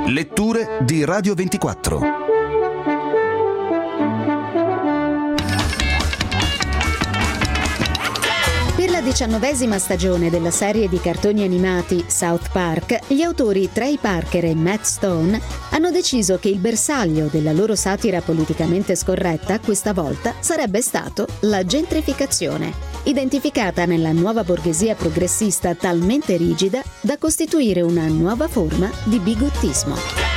Letture di Radio 24. Per la 19ª stagione della serie di cartoni animati South Park, gli autori Trey Parker e Matt Stone hanno deciso che il bersaglio della loro satira politicamente scorretta questa volta sarebbe stato la gentrificazione, identificata nella nuova borghesia progressista talmente rigida da costituire una nuova forma di bigottismo.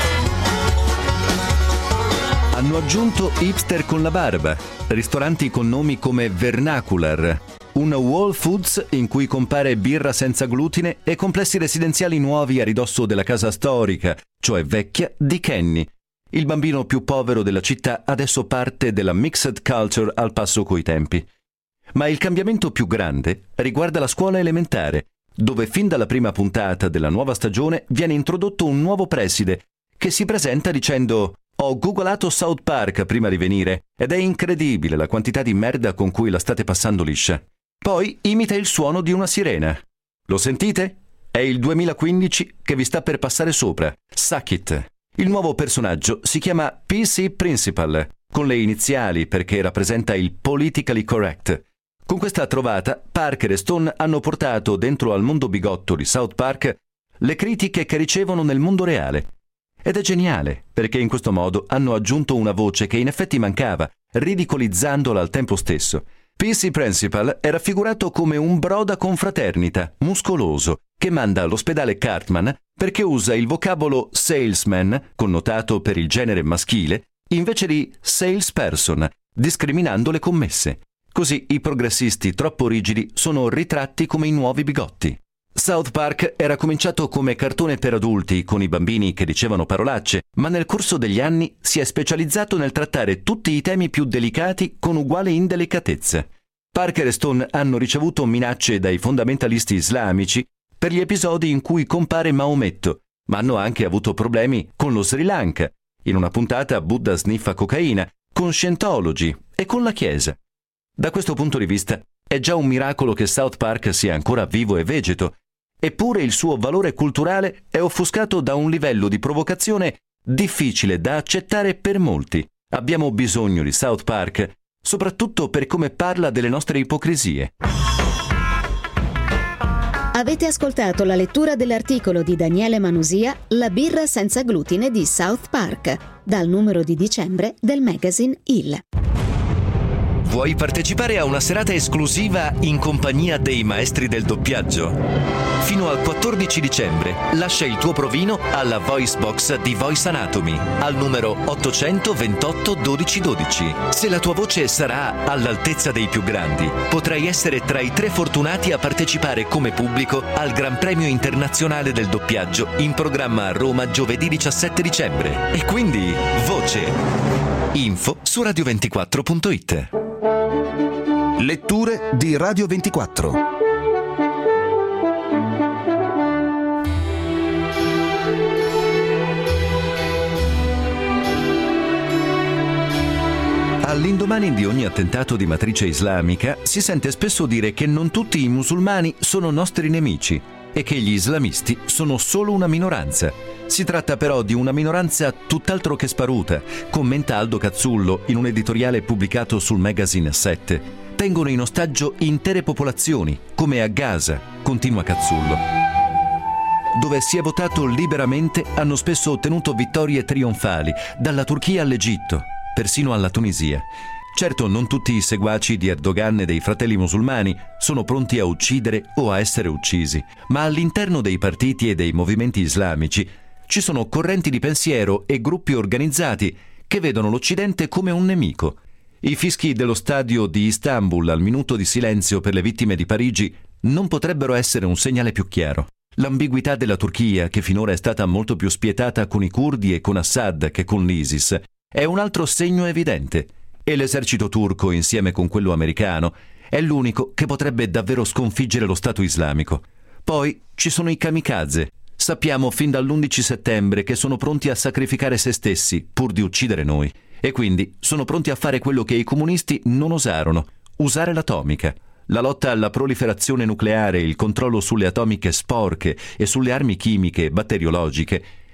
Hanno aggiunto hipster con la barba, ristoranti con nomi come Vernacular, un Whole Foods in cui compare birra senza glutine e complessi residenziali nuovi a ridosso della casa storica, cioè vecchia, di Kenny. Il bambino più povero della città adesso parte della mixed culture al passo coi tempi. Ma il cambiamento più grande riguarda la scuola elementare, dove fin dalla prima puntata della nuova stagione viene introdotto un nuovo preside che si presenta dicendo: «Ho googolato South Park prima di venire ed è incredibile la quantità di merda con cui la state passando liscia». Poi imita il suono di una sirena. Lo sentite? È il 2015 che vi sta per passare sopra. Suck it. Il nuovo personaggio si chiama PC Principal, con le iniziali perché rappresenta il politically correct. Con questa trovata, Parker e Stone hanno portato dentro al mondo bigotto di South Park le critiche che ricevono nel mondo reale. Ed è geniale, perché in questo modo hanno aggiunto una voce che in effetti mancava, ridicolizzandola al tempo stesso. PC Principal è raffigurato come un bro da confraternita, muscoloso, che manda all'ospedale Cartman perché usa il vocabolo salesman, connotato per il genere maschile, invece di salesperson, discriminando le commesse. Così i progressisti troppo rigidi sono ritratti come i nuovi bigotti. South Park era cominciato come cartone per adulti, con i bambini che dicevano parolacce, ma nel corso degli anni si è specializzato nel trattare tutti i temi più delicati con uguale indelicatezza. Parker e Stone hanno ricevuto minacce dai fondamentalisti islamici per gli episodi in cui compare Maometto, ma hanno anche avuto problemi con lo Sri Lanka. In una puntata Buddha sniffa cocaina, con Scientology e con la Chiesa. Da questo punto di vista è già un miracolo che South Park sia ancora vivo e vegeto, eppure il suo valore culturale è offuscato da un livello di provocazione difficile da accettare per molti. Abbiamo bisogno di South Park, soprattutto per come parla delle nostre ipocrisie. Avete ascoltato la lettura dell'articolo di Daniele Manusia La birra senza glutine di South Park, dal numero di dicembre del magazine Il. Vuoi partecipare a una serata esclusiva in compagnia dei maestri del doppiaggio? Fino al 14 dicembre lascia il tuo provino alla Voice Box di Voice Anatomy al numero 828 1212. Se la tua voce sarà all'altezza dei più grandi, potrai essere tra i 3 fortunati a partecipare come pubblico al Gran Premio Internazionale del Doppiaggio in programma a Roma giovedì 17 dicembre. E quindi, voce! Info su radio24.it. Letture di Radio 24. All'indomani di ogni attentato di matrice islamica si sente spesso dire che non tutti i musulmani sono nostri nemici e che gli islamisti sono solo una minoranza. Si tratta però di una minoranza tutt'altro che sparuta, commenta Aldo Cazzullo in un editoriale pubblicato sul magazine 7. Tengono in ostaggio intere popolazioni, come a Gaza, continua Cazzullo. Dove si è votato liberamente hanno spesso ottenuto vittorie trionfali, dalla Turchia all'Egitto, persino alla Tunisia. Certo, non tutti i seguaci di Erdogan e dei fratelli musulmani sono pronti a uccidere o a essere uccisi, ma all'interno dei partiti e dei movimenti islamici ci sono correnti di pensiero e gruppi organizzati che vedono l'Occidente come un nemico. I fischi dello stadio di Istanbul al minuto di silenzio per le vittime di Parigi non potrebbero essere un segnale più chiaro. L'ambiguità della Turchia, che finora è stata molto più spietata con i curdi e con Assad che con l'ISIS, è un altro segno evidente. E l'esercito turco, insieme con quello americano, è l'unico che potrebbe davvero sconfiggere lo Stato islamico. Poi ci sono i kamikaze. Sappiamo fin dall'11 settembre che sono pronti a sacrificare se stessi pur di uccidere noi. E quindi sono pronti a fare quello che i comunisti non osarono, usare l'atomica. La lotta alla proliferazione nucleare, il controllo sulle atomiche sporche e sulle armi chimiche e batteriologiche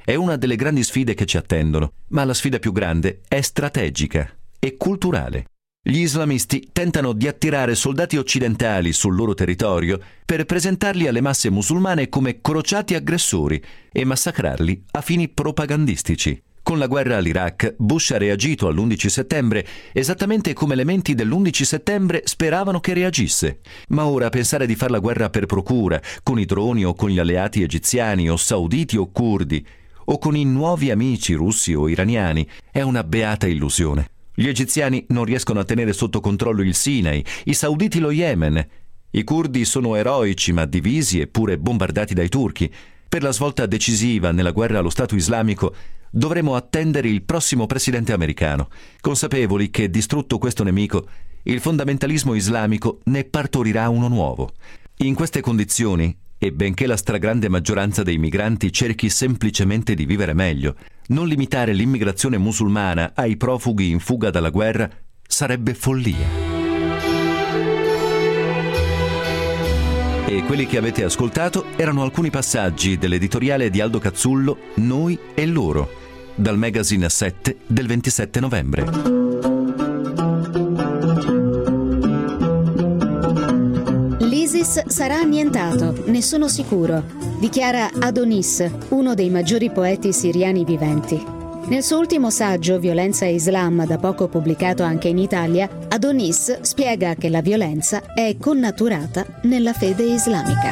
è una delle grandi sfide che ci attendono, ma la sfida più grande è strategica e culturale. Gli islamisti tentano di attirare soldati occidentali sul loro territorio per presentarli alle masse musulmane come crociati aggressori e massacrarli a fini propagandistici. Con la guerra all'Iraq, Bush ha reagito all'11 settembre esattamente come le menti dell'11 settembre speravano che reagisse. Ma ora pensare di far la guerra per procura, con i droni o con gli alleati egiziani o sauditi o curdi, o con i nuovi amici russi o iraniani, è una beata illusione. Gli egiziani non riescono a tenere sotto controllo il Sinai, i sauditi lo Yemen. I curdi sono eroici ma divisi e pure bombardati dai turchi. Per la svolta decisiva nella guerra allo Stato islamico dovremo attendere il prossimo presidente americano, consapevoli che, distrutto questo nemico, il fondamentalismo islamico ne partorirà uno nuovo. In queste condizioni, e benché la stragrande maggioranza dei migranti cerchi semplicemente di vivere meglio, non limitare l'immigrazione musulmana ai profughi in fuga dalla guerra sarebbe follia. E quelli che avete ascoltato erano alcuni passaggi dell'editoriale di Aldo Cazzullo Noi e loro, dal magazine 7 del 27 novembre. L'ISIS sarà annientato, ne sono sicuro, dichiara Adonis, uno dei maggiori poeti siriani viventi. Nel suo ultimo saggio, Violenza e Islam, da poco pubblicato anche in Italia, Adonis spiega che la violenza è connaturata nella fede islamica.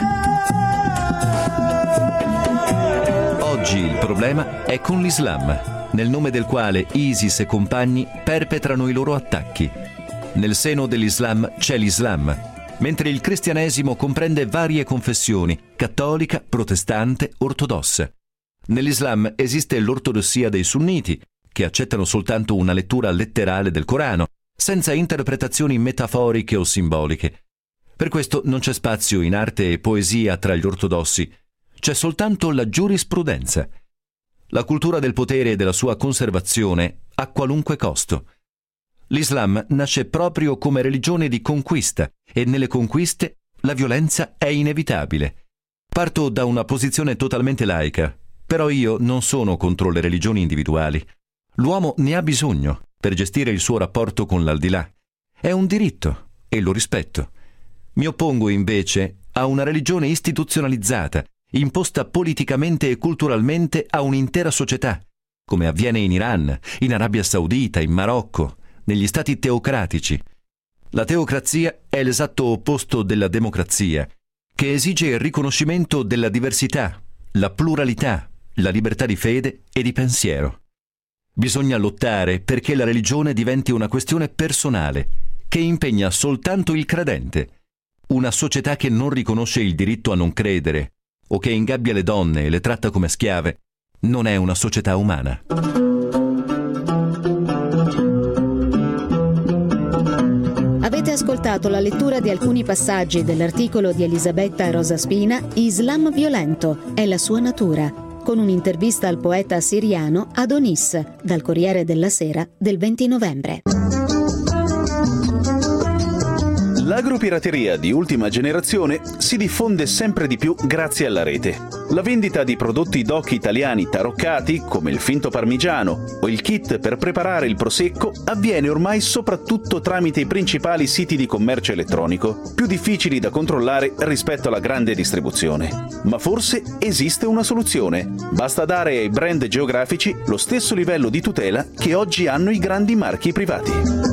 Oggi il problema è con l'Islam, nel nome del quale ISIS e compagni perpetrano i loro attacchi. Nel seno dell'Islam c'è l'Islam, mentre il cristianesimo comprende varie confessioni, cattolica, protestante, ortodossa. Nell'Islam esiste l'ortodossia dei sunniti, che accettano soltanto una lettura letterale del Corano, senza interpretazioni metaforiche o simboliche. Per questo non c'è spazio in arte e poesia tra gli ortodossi, c'è soltanto la giurisprudenza. La cultura del potere e della sua conservazione a qualunque costo. L'Islam nasce proprio come religione di conquista e nelle conquiste la violenza è inevitabile. Parto da una posizione totalmente laica. Però io non sono contro le religioni individuali. L'uomo ne ha bisogno per gestire il suo rapporto con l'aldilà. È un diritto e lo rispetto. Mi oppongo invece a una religione istituzionalizzata, imposta politicamente e culturalmente a un'intera società, come avviene in Iran, in Arabia Saudita, in Marocco, negli stati teocratici. La teocrazia è l'esatto opposto della democrazia, che esige il riconoscimento della diversità, la pluralità, la libertà di fede e di pensiero. Bisogna lottare perché la religione diventi una questione personale, che impegna soltanto il credente. Una società che non riconosce il diritto a non credere, o che ingabbia le donne e le tratta come schiave, non è una società umana. Avete ascoltato la lettura di alcuni passaggi dell'articolo di Elisabetta Rosaspina Islam violento, è la sua natura, con un'intervista al poeta siriano Adonis, dal Corriere della Sera del 20 novembre. L'agropirateria di ultima generazione si diffonde sempre di più grazie alla rete. La vendita di prodotti DOC italiani taroccati, come il finto parmigiano o il kit per preparare il prosecco, avviene ormai soprattutto tramite i principali siti di commercio elettronico, più difficili da controllare rispetto alla grande distribuzione. Ma forse esiste una soluzione. Basta dare ai brand geografici lo stesso livello di tutela che oggi hanno i grandi marchi privati.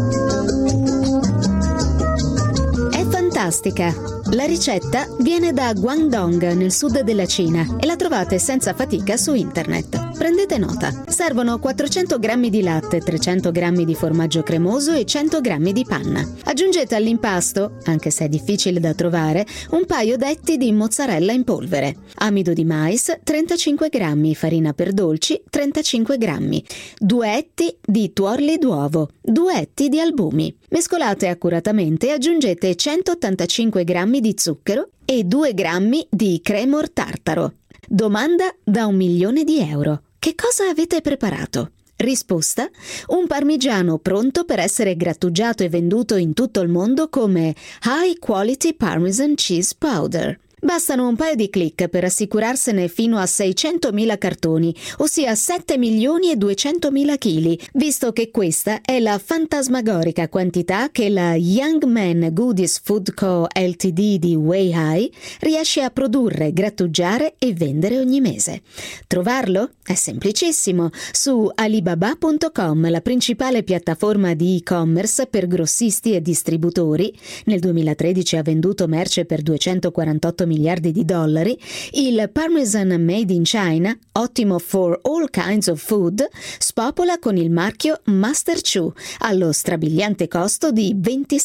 Fantastica! La ricetta viene da Guangdong, nel sud della Cina, e la trovate senza fatica su internet. Prendete nota. Servono 400 grammi di latte, 300 grammi di formaggio cremoso e 100 grammi di panna. Aggiungete all'impasto, anche se è difficile da trovare, un paio d'etti di mozzarella in polvere, amido di mais 35 grammi, farina per dolci 35 grammi, 2 etti di tuorli d'uovo, 2 etti di albumi. Mescolate accuratamente e aggiungete 185 grammi di zucchero e 2 grammi di cremor tartaro. Domanda da 1 milione di euro. Che cosa avete preparato? Risposta: un parmigiano pronto per essere grattugiato e venduto in tutto il mondo come High Quality Parmesan Cheese Powder. Bastano un paio di click per assicurarsene fino a 600.000 cartoni, ossia 7.200.000 chili, visto che questa è la fantasmagorica quantità che la Young Man Goodies Food Co. Ltd. di Weihai riesce a produrre, grattugiare e vendere ogni mese. Trovarlo? È semplicissimo. Su Alibaba.com, la principale piattaforma di e-commerce per grossisti e distributori, nel 2013 ha venduto merce per 248 miliardi di dollari, il Parmesan Made in China, ottimo for all kinds of food, spopola con il marchio Master Chu allo strabiliante costo di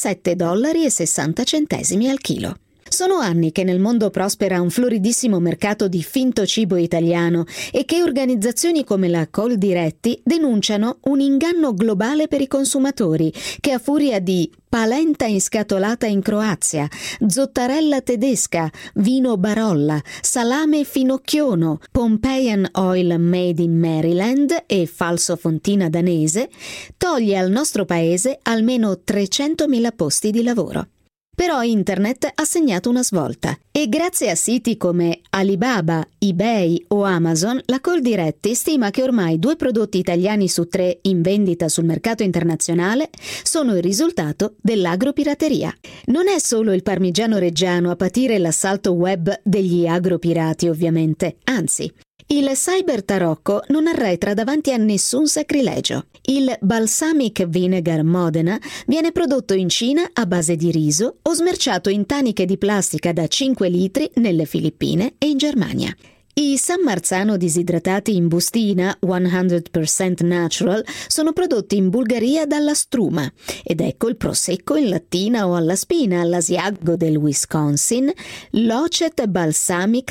$27,60 al chilo. Sono anni che nel mondo prospera un floridissimo mercato di finto cibo italiano e che organizzazioni come la Coldiretti denunciano un inganno globale per i consumatori che a furia di palenta inscatolata in Croazia, zottarella tedesca, vino Barolla, salame finocchiono, Pompeian Oil Made in Maryland e falso fontina danese, toglie al nostro paese almeno 300.000 posti di lavoro. Però Internet ha segnato una svolta e grazie a siti come Alibaba, eBay o Amazon, la Coldiretti stima che ormai 2 prodotti italiani su 3 in vendita sul mercato internazionale sono il risultato dell'agropirateria. Non è solo il parmigiano reggiano a patire l'assalto web degli agropirati, ovviamente, anzi. Il cyber tarocco non arretra davanti a nessun sacrilegio. Il balsamic vinegar Modena viene prodotto in Cina a base di riso o smerciato in taniche di plastica da 5 litri nelle Filippine e in Germania. I San Marzano disidratati in bustina 100% natural sono prodotti in Bulgaria dalla Struma ed ecco il prosecco in lattina o alla spina all'Asiago del Wisconsin, l'Ocet Balsamic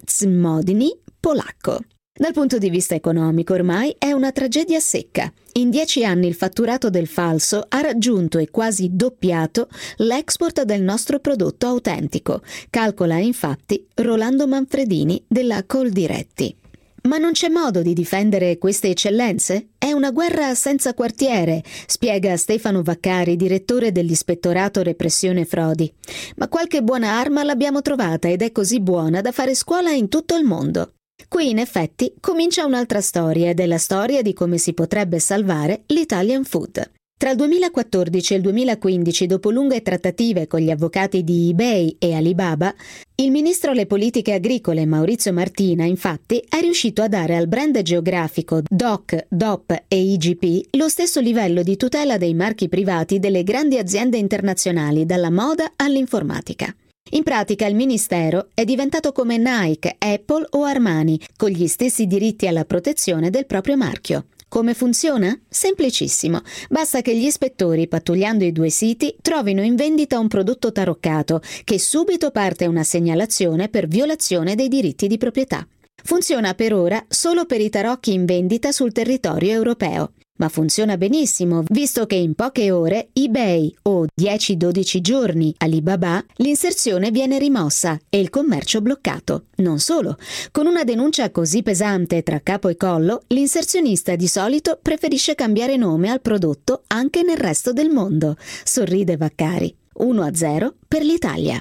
Modini polacco. Dal punto di vista economico ormai è una tragedia secca. In 10 anni il fatturato del falso ha raggiunto e quasi doppiato l'export del nostro prodotto autentico, calcola infatti Rolando Manfredini della Coldiretti. Ma non c'è modo di difendere queste eccellenze? È una guerra senza quartiere, spiega Stefano Vaccari, direttore dell'Ispettorato Repressione Frodi. Ma qualche buona arma l'abbiamo trovata ed è così buona da fare scuola in tutto il mondo. Qui in effetti comincia un'altra storia ed è la storia di come si potrebbe salvare l'Italian food. Tra il 2014 e il 2015, dopo lunghe trattative con gli avvocati di eBay e Alibaba, il ministro alle politiche agricole Maurizio Martina, infatti, è riuscito a dare al brand geografico DOC, DOP e IGP lo stesso livello di tutela dei marchi privati delle grandi aziende internazionali, dalla moda all'informatica. In pratica il ministero è diventato come Nike, Apple o Armani, con gli stessi diritti alla protezione del proprio marchio. Come funziona? Semplicissimo. Basta che gli ispettori, pattugliando i 2 siti, trovino in vendita un prodotto taroccato, che subito parte una segnalazione per violazione dei diritti di proprietà. Funziona per ora solo per i tarocchi in vendita sul territorio europeo. Ma funziona benissimo, visto che in poche ore eBay o 10-12 giorni Alibaba l'inserzione viene rimossa e il commercio bloccato. Non solo, con una denuncia così pesante tra capo e collo, l'inserzionista di solito preferisce cambiare nome al prodotto anche nel resto del mondo. Sorride Vaccari. 1-0 per l'Italia.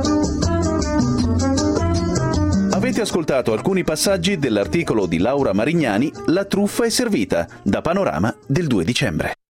Avete ascoltato alcuni passaggi dell'articolo di Laura Marignani "La truffa è servita", da Panorama del 2 dicembre.